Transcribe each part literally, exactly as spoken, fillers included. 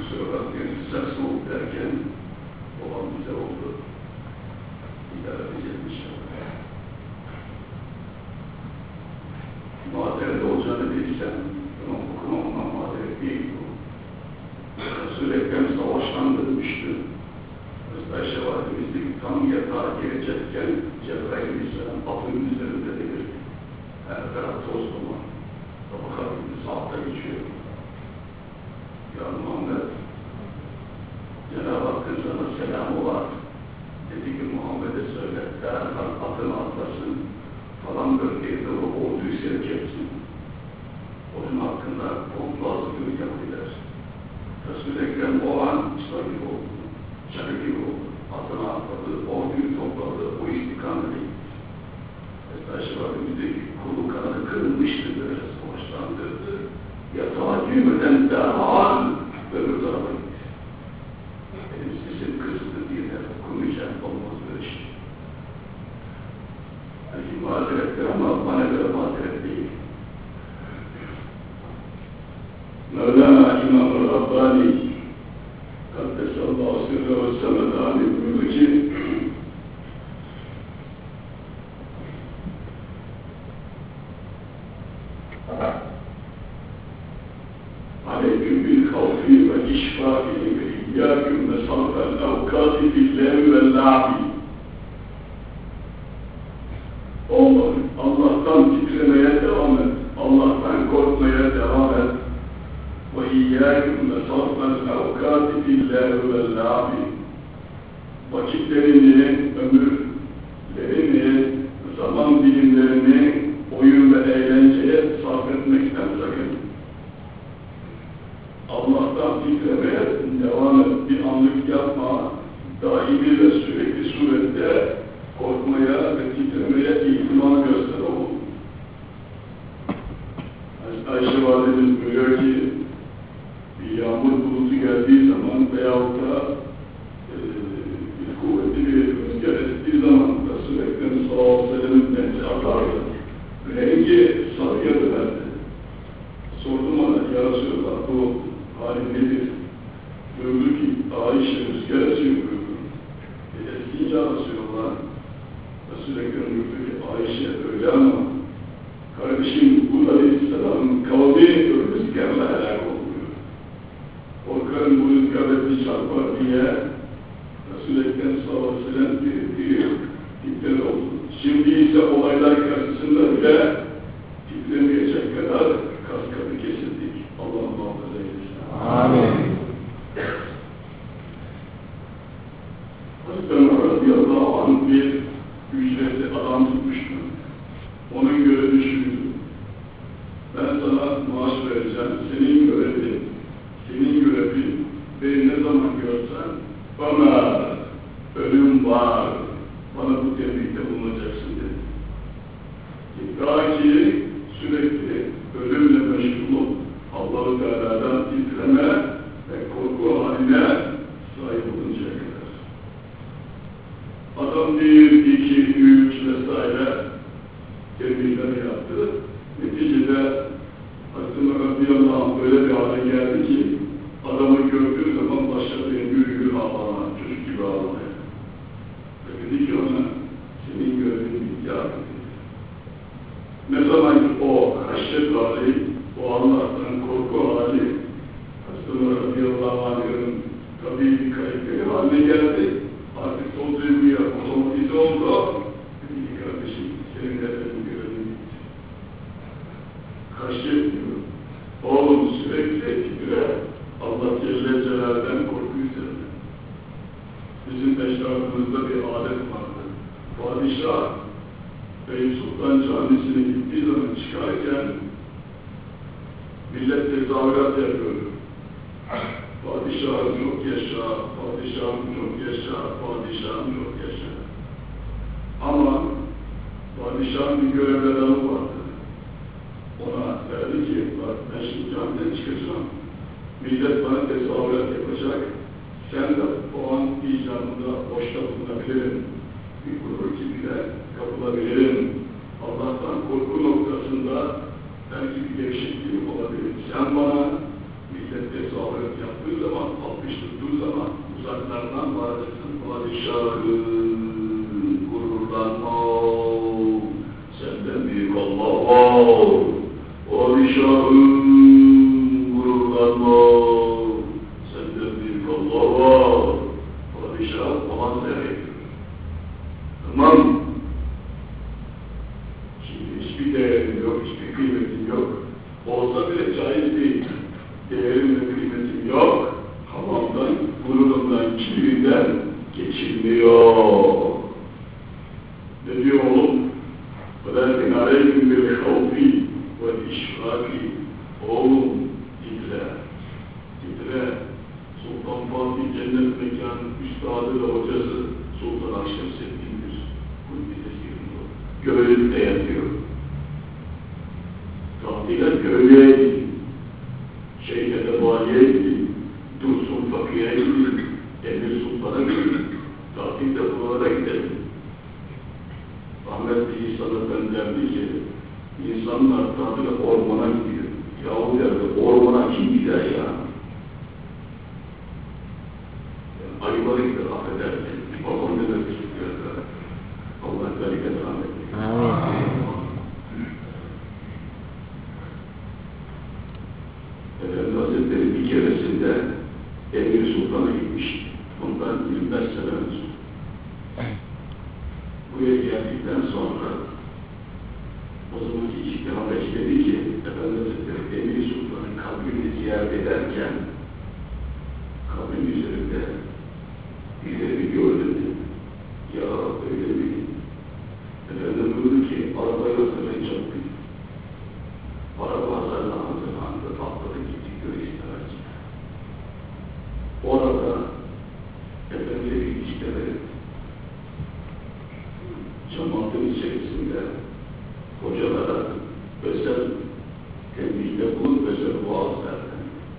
kusura bakmayın, sıcak soğuk derken babam bize oldu. İdare edeceğiz inşallah. Mazeret olacağını bilsem, bunu okumamdan mazeret değil bu. Resul-i Ekrem savaştan dönmüştü. Ayşe validemizdeki tam yatağa girecekken Cebrail Aleyhisselam atının üzerinde delirdi. Her taraf toz duman. Tabaka gibi saatte geçiyor. Ya Muhammed, Cenab-ı Hakk'ın sana selamı var. Dedi ki Muhammed'e söyle, derhal atını atlasın, falan bölgeye doğru orduyu sevk etsin. Onun hakkında komplo hazırlığı yaptılar. Resul-i Ekrem o an çıkar gibi oldu. Çarı gibi oldu. Atına atladı, orduyu topladı, o istikamete gitti. Ayşe validemizdeki kolu kanadı kırılmıştı, böyle savaştan döndü. Yatağa girmeden derhal öbür tarafa gitti. Benim sesim kızdı diye de okumayacağım, olmaz böyle şey. Belki mazerettir ama bana göre mazeret değil. Mevlana İmam-ı Rabbani Kaddesallahu sirre ve semedani buyurdu ki Aleyküm bil kavfi ve işfâki ve iyyâküm ve sarfel evkâti fillâhi ve lâbi. Oğlum, Allah'tan titremeye devam et, Allah'tan korkmaya devam et. Ve iyyâküm ve sarfel evkâti fillâhi ve lâbi. Vakitlerini, ömürlerini, zaman dilimlerini oyun ve eğlenceye sarf etmekten sakın. Allah'tan titremeye devam et, bir anlık yapma, daimi ve sürekli surette korkmaya ve titremeye ihtimal göster oğlum. Ayşe validemiz buyuruyor ki, bir yağmur bulutu geldiği zaman veyahut da e, bir kuvvetli bir rüzgar ettiği zaman Resul-i Ekrem sallallahu aleyhi ve sellem'in benzi atardı. Rengi sarıya dönerdi. Sordum ona, ya Resulallah bu hali nedir? Buyurdu ki, Ayşe rüzgar esiyor buyurdu. E, eskince Resulallah, Resul-i Ekrem buyurdu ki, Ayşe öyle ama kardeşim bu Aleyhisselam'ın kavmi rüzgarla helak oluyor. Korkarım bu rüzgarla bir çarpar diye Resul-i Ekrem sallallahu aleyhi ve sellem diyor, tipleri oldu. Şimdi ise olaylar karşısında bile titremeyecek kadar kas katı kesildik. Allah muhafaza eylesin. Amin. Hazreti Ömer radıyallahu anh bir ücretli adam tutmuştu. Onun görevi şuydu. Ben sana maaş vereceğim, senin görevin, senin görevin, beni ne zaman görsen bana ölüm var, bana bu tebrikte bulunacaksın dedi. Daha ki sürekli ölümle meşgul ol, Allah-u Teala'dan titreme ve korku haline sahip oluncaya kadar. Adam bir, iki, üç vesaire tebrikler yaptı. Neticede Hazreti Ömer radıyallahu anh böyle bir hale geldi ki adamı gördüğü zaman başladı yürü yürü ağlamaya, çocuk gibi ağlamaya. Ve dedi ki ona, senin görevin bitti artık dedi. Ne zaman ki o haşyet hali, o Allah'tan korku hali, Hazreti Ömer radıyallahu anh'ın tabii bir karakteri haline geldi. Artık o duyguya otomatize oldu. Dedi ki kardeşim, senin de senin görevin bitti. Haşyet diyor. Oğlum sürekli titre. Allah Celle Celal'den korku üzerine. Bizim eşrafımızda bir adet vardı. Padişah Bey Sultan Camisi'ne gittiği zaman çıkarken millet tezahürat yapıyordu. Padişahım çok yaşa, padişahım çok yaşa, padişahım çok yaşa. Ama padişahın bir görevli adamı vardı. Ona derdi ki, bak ben şimdi camiden çıkacağım. Millet bana tezahürat yapacak. Sen de o an icabında boşta bulunabilirim. Bir gurur kibriyle kapılabilirim. Allah'tan korku noktasında belki bir gevşekliğim olabilir. Sen bana millet tezahürat yaptığı zaman, altmış tuttuğu zaman uzaklardan bağırırsın, padişahım, gururlanma, senden büyük Allah var, padişahım, gururlanma, senden büyük Allah var, padişah falan demektir. Tamam mı? Şimdi hiçbir değerim yok, hiçbir kıymetim yok. Olsa bile caiz değil. Değerim ve kıymetim yok. Havamdan, gururumdan, kibirinden geçilmiyor. Ne diyor oğlum? وَلَكِنْ عَلَيْكُمْ بِالْخَوْفِ وَالْاِشْرَاكِ Oğlum, titre, titre. Sultan Fatih Cennet Mekanı üstadı ve hocası Sultan Akşemseddin'dir. Göğlükte yatıyor. Tahtiler Göğlü'ye gidin. Şeyh'e de valiye gidin. Dursun Fakir'e gidin. Emir Sultan'a gidin. Tahtilde buralara gidelim. Rahmetli İsa Efendi derdi ki, insanlar tatile ormana gidiyor. Yahu derdi, ormana kim gider ya? Ayıları gider, affedersin. Babam ne demek istiyor? Allah bereket rahmet eylesin. Amin. Efendi Hazretleri bir keresinde Emir Sultan'a gitmiş. Ondan yirmi beş sene önce. Buraya geldikten sonra o zamanki İçişleri Habeş dedi ki Efendi Hazretleri Emir Sultan'ın kabrini ziyaret ederken kabrin üzerinde birileri gördü. Ya öyle mi? Efendim buyurdu ki arabayı hazırlayın çabuk. Araba hazırlandı, anda patladı gitti göğe istemez. Orada Efendi'ye bir işleri cemaatin içerisinde hocalara özel tembihde bulup özel vaaz verdi.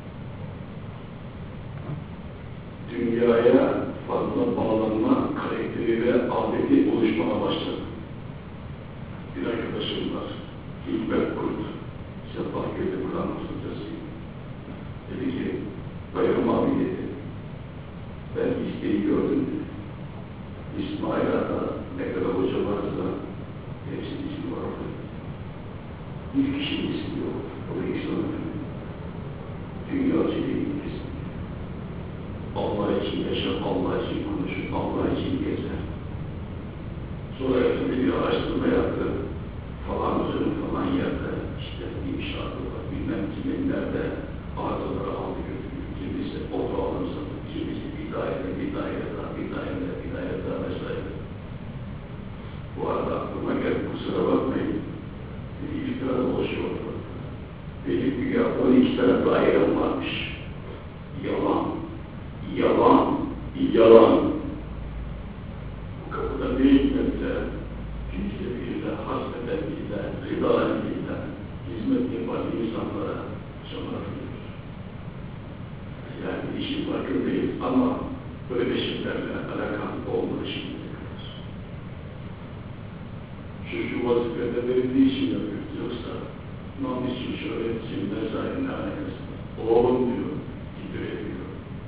Dünyaya fazla bağlanma karakteri ve adeti oluşmaya başladı. Bir arkadaşım var, Hikmet Kurt, Sefaköy'de Kur'an hocası. Dedi ki, Bayram abi dedi, ben isteği gördüm dedi. İsmail Ağa'da ne kadar hoca varsa hepsinin ismi var orada. Bir kişinin ismi yok, o da İslam Efendi. Dünyacı değil kesin. Allah için yaşar, Allah için konuşur, Allah için gezer. Sonra Efendi bir araştırma yaptı. Falan hocanın falan yerde işte inşaatı var, bilmem kimin nerede arızaları aldı götürüyor. Kimisi oto alım satı, kimisi bir daire, bir daire daha, bir daire, bir daire daha vesaire. Bu arada aklıma geldi, kusura bakmayın. Bir iftira dolaşıyor. Benim güya on iki tane dairem varmış. Yalan, yalan, yalan. Bu kapıda ne hikmetse, kimseyle hasbeden billah, rıdalen billah, hizmet yapan insanlara şamartılır. Yani işin farkındayız ama böyle şeylerle alakam olmadı şimdiye kadar. Şu şu vazifede verildiği için yapıyoruz. Yoksa namus için, şöhret için vesaire ne alakası var? Oğlum diyor, titreye diyor.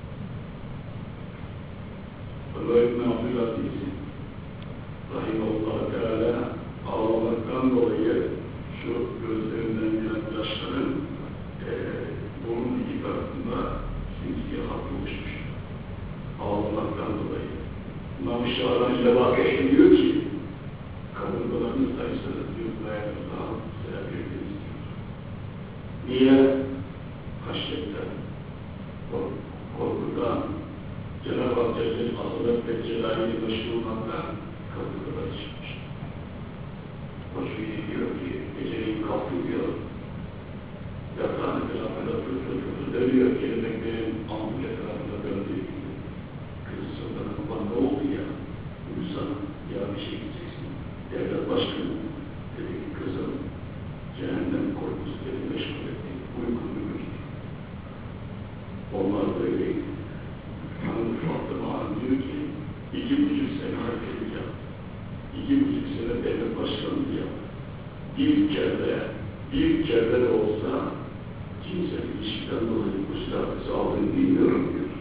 Allah İbn Abdülaziz Rahimullah Teala ağlamaktan dolayı şu gözlerinden gelen yaşların e, bunun iki tarafında simsiye hakkı oluşmuş. Ağlamaktan dolayı. İmam Şahrani Levakeş'e diyor ki kabullarınız sayısınız diyor dayanırsa selam verdiniz diyor. Niye? Haşyetten, korkudan, Cenab-ı Hak Celle azamet ve celaliyle meşrumatla kapılara çıkmış. Hoşu diyor ki, geceliğin kalktı diyor, yatağın etrafında fır fır fır dönüyor, kelimeklerin amul etrafında döndüğü gibi. Kızı sonra bana ne oldu ya? Uyusana, ya bir şey gideceksin. Devlet başkanı dedi ki, kızım, cehennem korkusu dedi, meşgul etti, uykunu gördü. Onlar da öyleydi. Hanım Fatıma Hanım diyor ki, iki buçuk sene hareket yaptı. İki buçuk sene devlet başkanlığı yaptı. Bir kere, bir kere de olsa cinsel ilişkiden dolayı gusül abdesti aldığını bilmiyorum diyor.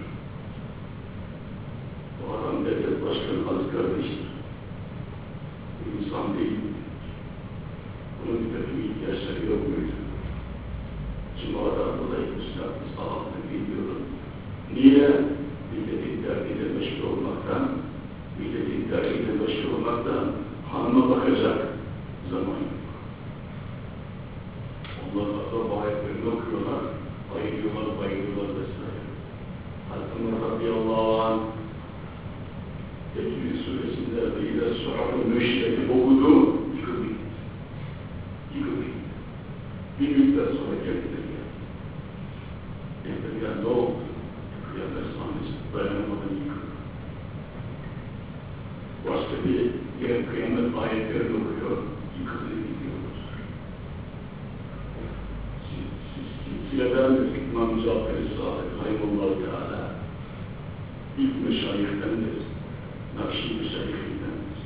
Bu adam devlet başkanı az kardeştir. Bu insan değil. Bunun bir takım ihtiyaçları yok muydu? Şimdi o adam dolayı gusül abdesti aldığını bilmiyorum. Niye? Milletin derdiyle meşgul olmaktan, milletin derdiyle meşgul olmaktan hanıma bakacak zaman yok. Onlar da bu ayetlerini okuyorlar, bayılıyorlar, bayılıyorlar vesaire. Hatta radıyallahu anh Tecrübe suresinde ve ile suhabu müşreti okudu, yıkıldı gitti. Yıkıldı gitti. Bir müddet sonra kendine geldi. Kendine geldi, ne oldu? Kıyamet sahnesi dayanamadan yıkıldı. Başka bir yer kıyamet ayetlerini okuyor, yıkıldı gidiyorlar. Silsileden İmam Cafer-i Sadık Rahimullah Teala ilk meşayihtendir, Nakşi meşayihtendir.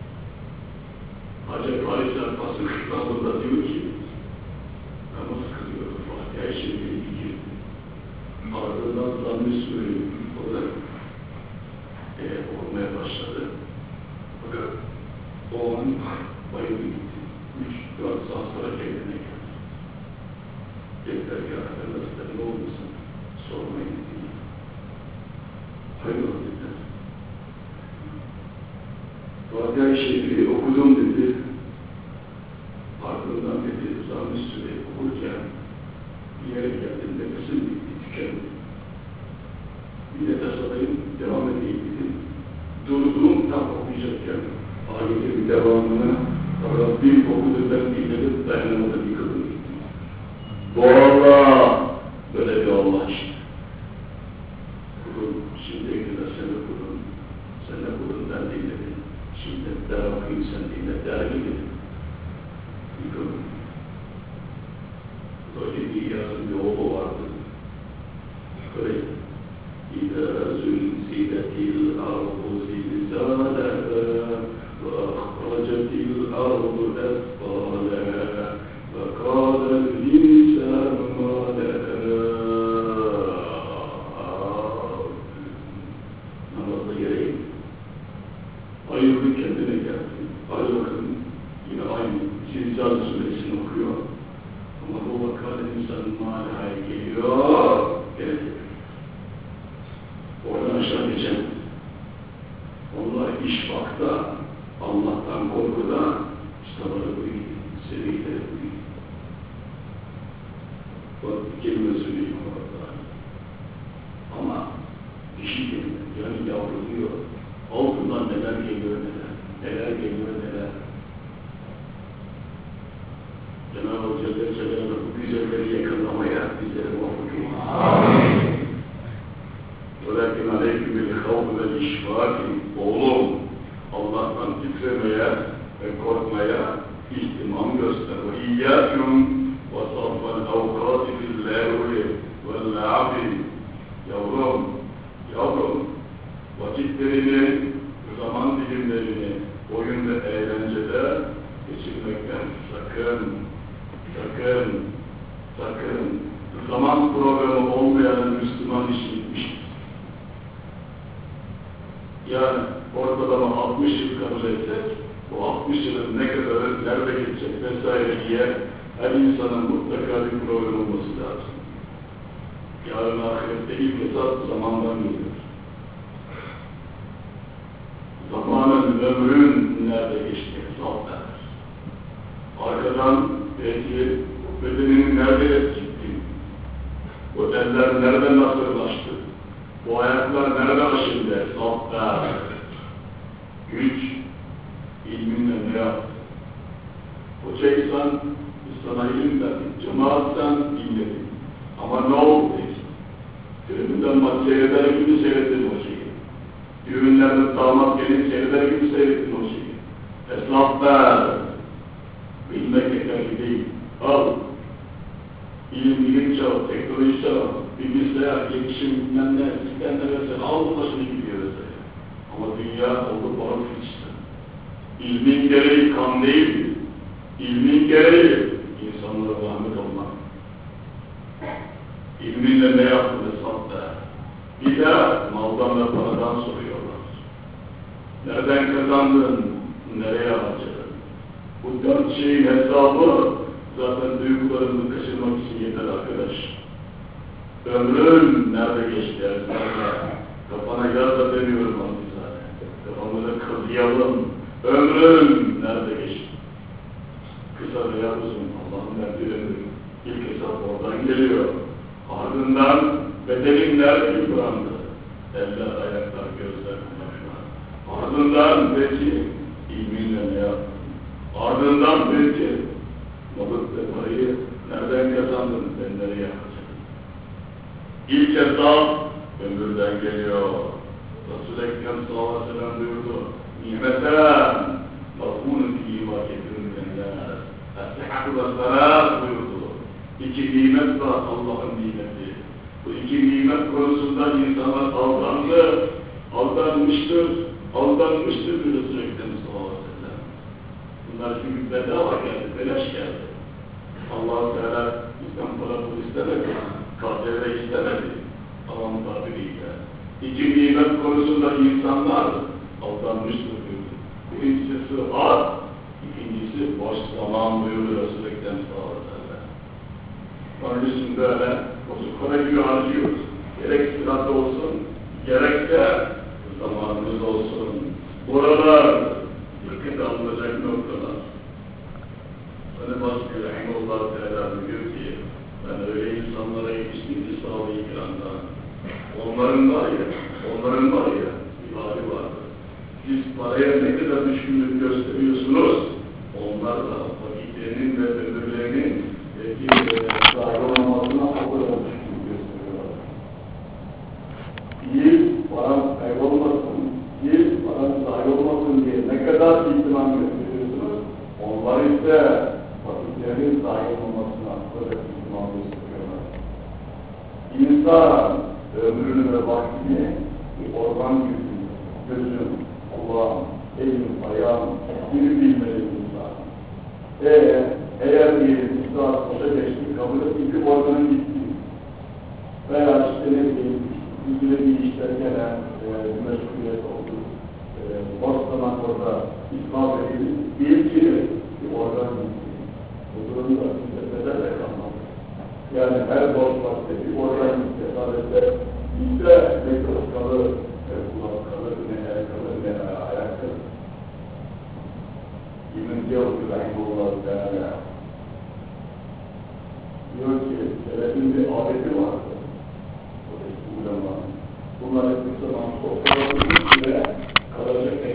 Hacı Paris Alpas'ın kitabında diyor ki, namaz kılıyordu, Fatiha-i Şerif'e girdi. Ardından Zamm-ı Sûre'yi olarak e, okumaya başladı. Fakat o an bayıldı gitti. Üç, dört saat sonra kendine geldi. Dediler ki, Efendimiz'de ne olmasın? Sormayın diye. Hayır dediler. Fatiha-i Şerif'i okudum dedi. Ardından dedi, Zamm-ı Sûre'yi okurken bir yere geldim, nefesim bitti, tükendi. Bir nefes alayım, devam edeyim dedim. Durduğum tam okuyacakken ayetin devamını Rabbim okudu, ben dinledim, dayanamadım, yıkıldım gittim. Bu Allah, böyle bir Allah işte. Kulum, şimdiye kadar sen de kulum, sen de kulum, ben dinledim. Şimdi der okuyayım, sen dinle, der gibi. Yıkıldım. Böyle bir yazın bir oğlu vardı. Böyle İzâ zülziletil ardu zilzâleha ve ahracetil ardu esfâleha ve kâlel insânu mâ leha. Namazda geleyim. Ayıldı, kendine geldi. Hadi bakın, yine aynı Zilzal suresini okuyor. Ama bu vakâlel insânu mâ leha'ya geliyor. Gelecek. Oradan aşağı geçemez. Onlar işbakta, Allah'tan korkuda, ustaları bu gibi, seviyeleri bu gibi. Bak bir kelime söyleyeyim orada. Ama dişi kelime, yani yavruluyor. Altından neler geliyor neler, neler geliyor neler. Cenab-ı Celle Celaluhu bu güzelleri yakalamaya bizleri muvaffak eylesin. Amin. وَلَكِنْ عَلَيْكُمْ بِالْخَوْفِ وَالْاِشْفَاقِ Oğlum, Allah'tan titremeye ve korkmaya ihtimam göster. وَاِيَّاكُمْ وَصَرْفَ الْاَوْقَاتِ فِي اللَّهُ وَالْعَبِ Yavrum, yavrum, vakitlerini, zaman dilimlerini oyun ve eğlencede geçirmekten sakın, sakın, sakın. Zaman programı olmayan Müslüman işi bitmiştir. Yani ortalama altmış yıl kabul etsek, bu altmış yılın ne kadarı, nerede geçecek vesaire diye her insanın mutlaka bir program olması lazım. Yarın ahirette ilk hesap zamandan gelir. Zamanın, ömrün nerede geçti hesap der. Arkadan belki bedeninin nerede etkitti, bu eller nereden nasırlaştı, bu ayaklar nerede aşındı hesap der. Güç, ilminle ne yaptı? Hocaysan, sana ilim verdik, cemaatsen dinledin. Ama ne oldu peki? Tribünden maç seyreder gibi seyrettin o şeyi. Düğünlerde damat gelin seyreder gibi seyrettin o şeyi. Hesap ver. Bilmek yeterli değil. Al. İlim, bilim çağı, teknoloji çağı, bilgisayar, iletişim, bilmem ne, sistemler vesaire. Al bu başını gidiyor vesaire. Ama dünya oldu bağımsız işte. İlmin gereği kan değil. İlmin gereği insanlara rahmet olmak. ilminle ne yaptı hesapta. Bir de maldan ve paradan soruyorlar. Nereden kazandın, nereye harcadın? Bu dört şeyin hesabı zaten duygularını kaçırmak için yeter arkadaş. Ömrün nerede geçti erzakla? Kafana yaz da demiyorum anlizane. Kafamıza kazıyalım. Ömrün nerede geçti? Kısa veya uzun, Allah'ın verdiği ömür. İlk hesap oradan geliyor. Ardından bedeninler yıprandı. Eller, ayaklar, gözler, kulaklar. Ardından belki ilminle ne yaptın? Ardından belki balık ve parayı nereden kazandın, ben nereye yapacaksın? İlk hesap ömürden geliyor. Resul-i Ekrem sallallahu aleyhi ve sellem buyurdu. Nimeten mafhûnun fîmâ ketirmekler. Es-sihhatu ve salât buyurdu. İki nimet var Allah'ın nimeti. Bu iki nimet konusunda insanlar aldandı, aldanmıştır, aldanmıştır bir Resul-i Ekrem sallallahu aleyhi ve sellem. Bunlar çünkü bedava geldi, beleş geldi. Allah-u Teala bizden para pul istemedi, kadere istemedi. Allah'ın tabiriyle. İki nimet konusunda insanlar aldanmıştır buyurdu. Birincisi sıhhat, ikincisi boş zaman buyurdu Resul-i Ekrem sallallahu aleyhi ve sellem. Onun için böyle bozuk para gibi harcıyoruz. Gerek sıhhat olsun, gerekse zamanımız olsun. Buralar dikkat alınacak noktalar. Hani başka Rahimullah Teala diyor ki, ben öyle insanlara yetiştim ki sağlığı ikramda. Onların var ya, onların var ya, bir hali vardır. Siz paraya ne kadar düşkünlük gösteriyorsunuz, onlar da vakitlerinin ve ömürlerinin belki sahibi olmasına o kadar düşkünlük gösteriyorlar. İyi, param kaybolmasın, iyi, param sahibi olmasın diye ne kadar ihtimam gösteriyorsunuz, onlar ise vakitlerinin sahibi olmasına o kadar ihtimam gösteriyorlar. İnsan ömrünü ve vaktini bir orman gibi, gözüm, kulağım, elim, ayağım, hepsini bilmeli insan. Eğer, eğer bir saat boşa geçti, kabul ettiği bir ormanın gitti. Veya işte ne bileyim, ilgili bir işler gene e, meşguliyet oldu. E, boş zaman orada ispat edildi. Bir ki bir orman gitti. Bu durumda neden de kalmaz. Yani her boş vakti bir orman gitti. Sadece işte ne göz kalır, ne kulak kalır, ne el kalır, ne ayak kalır. İbn diyor ki Rahimullah Teala diyor ki selefin bir adeti vardı. O eski ulema. Bunlar hep bir zaman sofralarının üstüne